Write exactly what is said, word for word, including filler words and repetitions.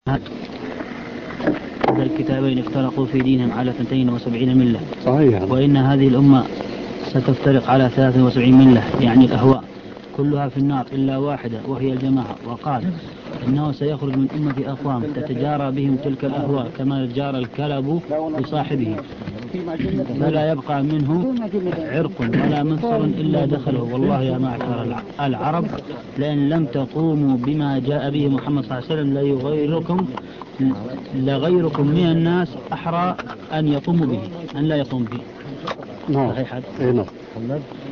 الكتابين افترقوا في دينهم على اثنتين وسبعين ملة. صحيح. وإن هذه الأمة ستفترق على ثلاث وسبعين ملة، يعني الأهواء كلها في النار إلا واحدة وهي الجماعة. وقال إنه سيخرج من أمة أقوام تتجارى بهم تلك الأهواء كما يتجارى الكلب بصاحبه، فلا يبقى منه عرق ولا منصر إلا دخله. والله يا معشر العرب لأن لم تقوموا بما جاء به محمد صلى الله عليه وسلم ليغيركم لغيركم من الناس أحرى أن يقوموا به، أن لا يقوم به. نعم. صحيح. نعم.